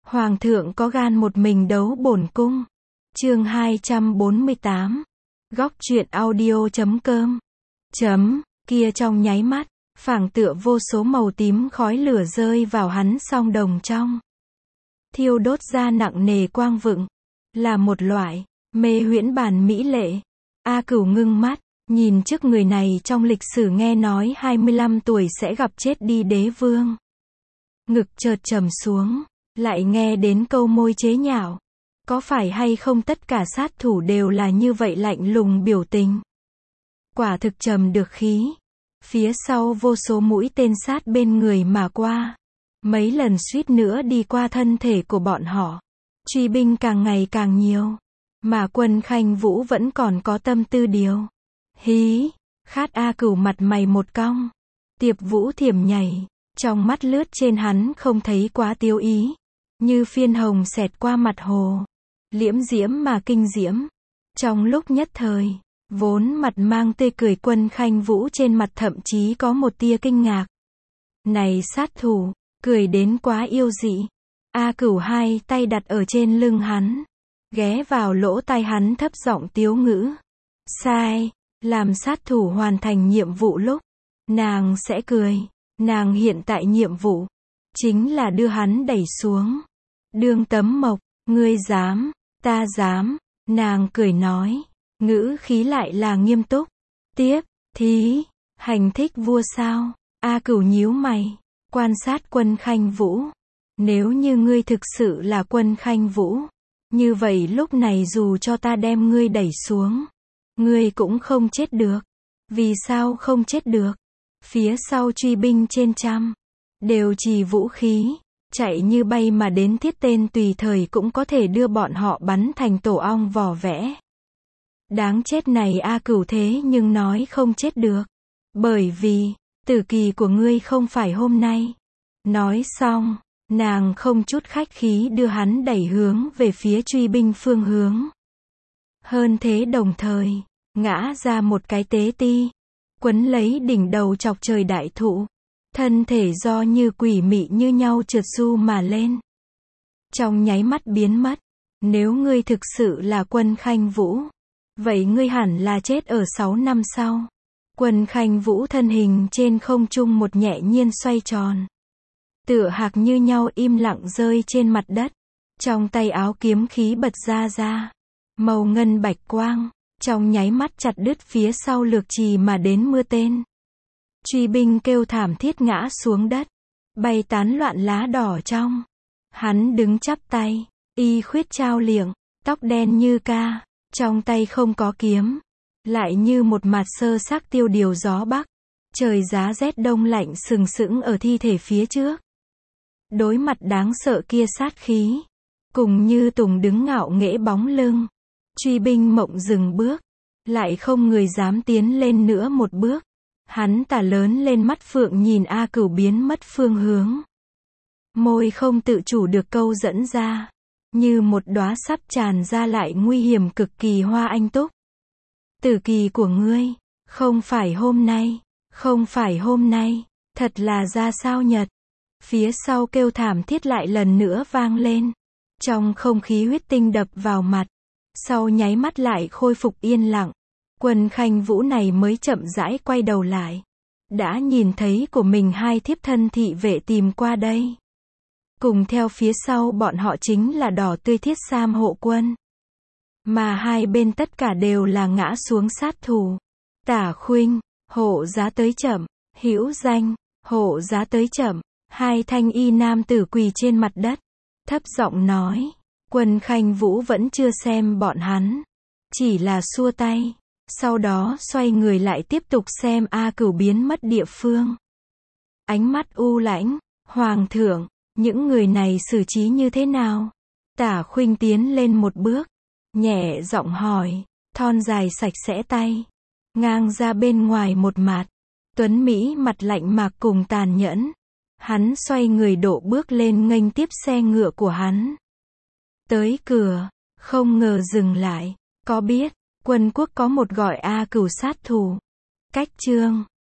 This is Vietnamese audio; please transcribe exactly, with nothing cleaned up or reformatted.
Hoàng thượng có gan một mình đấu bổn cung. Chương hai trăm bốn mươi tám. Góc truyện audio chấm com. Chấm, kia trong nháy mắt, phảng tựa vô số màu tím khói lửa rơi vào hắn song đồng trong. Thiêu đốt ra nặng nề quang vựng. Là một loại, mê huyễn bản mỹ lệ. A Cửu ngưng mắt, nhìn trước người này trong lịch sử nghe nói hai mươi lăm tuổi sẽ gặp chết đi đế vương. Ngực chợt trầm xuống, lại nghe đến câu môi chế nhạo. Có phải hay không tất cả sát thủ đều là như vậy lạnh lùng biểu tình. Quả thực trầm được khí. Phía sau vô số mũi tên sát bên người mà qua. Mấy lần suýt nữa đi qua thân thể của bọn họ. Truy binh càng ngày càng nhiều. Mà Quân Khanh Vũ vẫn còn có tâm tư điều. Hí, khát A Cửu mặt mày một cong. Tiệp Vũ thiểm nhảy. Trong mắt lướt trên hắn không thấy quá tiêu ý. Như phiên hồng xẹt qua mặt hồ. Liễm diễm mà kinh diễm. Trong lúc nhất thời, vốn mặt mang tươi cười Quân Khanh Vũ trên mặt thậm chí có một tia kinh ngạc. Này sát thủ, cười đến quá yêu dị. A Cửu hai tay đặt ở trên lưng hắn. Ghé vào lỗ tai hắn thấp giọng tiếu ngữ. Sai, làm sát thủ hoàn thành nhiệm vụ lúc, nàng sẽ cười. Nàng hiện tại nhiệm vụ, chính là đưa hắn đẩy xuống. Đương tấm mộc, ngươi dám, ta dám, nàng cười nói. Ngữ khí lại là nghiêm túc. Tiếp, thí, hành thích vua sao? A Cửu nhíu mày, quan sát Quân Khanh Vũ. Nếu như ngươi thực sự là Quân Khanh Vũ, như vậy lúc này dù cho ta đem ngươi đẩy xuống, ngươi cũng không chết được. Vì sao không chết được? Phía sau truy binh trên trăm, đều trì vũ khí, chạy như bay mà đến thiết tên tùy thời cũng có thể đưa bọn họ bắn thành tổ ong vỏ vẽ. Đáng chết này A Cửu thế nhưng nói không chết được. Bởi vì, tử kỳ của ngươi không phải hôm nay. Nói xong, nàng không chút khách khí đưa hắn đẩy hướng về phía truy binh phương hướng. Hơn thế đồng thời, ngã ra một cái tế ti. Quấn lấy đỉnh đầu chọc trời đại thụ. Thân thể do như quỷ mị như nhau trượt du mà lên. Trong nháy mắt biến mất. Nếu ngươi thực sự là Quân Khanh Vũ, vậy ngươi hẳn là chết ở sáu năm sau. Quân Khanh Vũ thân hình trên không trung một nhẹ nhiên xoay tròn. Tựa hạc như nhau im lặng rơi trên mặt đất. Trong tay áo kiếm khí bật ra ra. Màu ngân bạch quang. Trong nháy mắt chặt đứt phía sau lược trì mà đến mưa tên. Truy binh kêu thảm thiết ngã xuống đất. Bay tán loạn lá đỏ trong. Hắn đứng chắp tay. Y khuyết trao liệng. Tóc đen như ca. Trong tay không có kiếm. Lại như một mặt sơ xác tiêu điều gió bắc. Trời giá rét đông lạnh sừng sững ở thi thể phía trước. Đối mặt đáng sợ kia sát khí. Cùng như Tùng đứng ngạo nghễ bóng lưng. Truy binh mộng dừng bước. Lại không người dám tiến lên nữa một bước. Hắn tà lớn lên mắt phượng nhìn A Cửu biến mất phương hướng. Môi không tự chủ được câu dẫn ra. Như một đóa sắp tràn ra lại nguy hiểm cực kỳ hoa anh túc. Tử kỳ của ngươi, không phải hôm nay, không phải hôm nay, thật là ra sao nhật. Phía sau kêu thảm thiết lại lần nữa vang lên. Trong không khí huyết tinh đập vào mặt. Sau nháy mắt lại khôi phục yên lặng. Quân Khanh Vũ này mới chậm rãi quay đầu lại. Đã nhìn thấy của mình hai thiếp thân thị vệ tìm qua đây. Cùng theo phía sau bọn họ chính là đỏ tươi thiết sam hộ quân. Mà hai bên tất cả đều là ngã xuống sát thủ. Tả Khuynh, hộ giá tới chậm. Hữu Danh, hộ giá tới chậm. Hai thanh y nam tử quỳ trên mặt đất. Thấp giọng nói. Quân Khanh Vũ vẫn chưa xem bọn hắn. Chỉ là xua tay. Sau đó xoay người lại tiếp tục xem A Cửu biến mất địa phương. Ánh mắt u lãnh. Hoàng thượng, những người này xử trí như thế nào? Tả Khuynh tiến lên một bước. Nhẹ giọng hỏi. Thon dài sạch sẽ tay. Ngang ra bên ngoài một mặt. Tuấn Mỹ mặt lạnh mạc cùng tàn nhẫn. Hắn xoay người đổ bước lên nghênh tiếp xe ngựa của hắn. Tới cửa, không ngờ dừng lại. Có biết, quân quốc có một gọi A Cửu sát thủ. Cách chương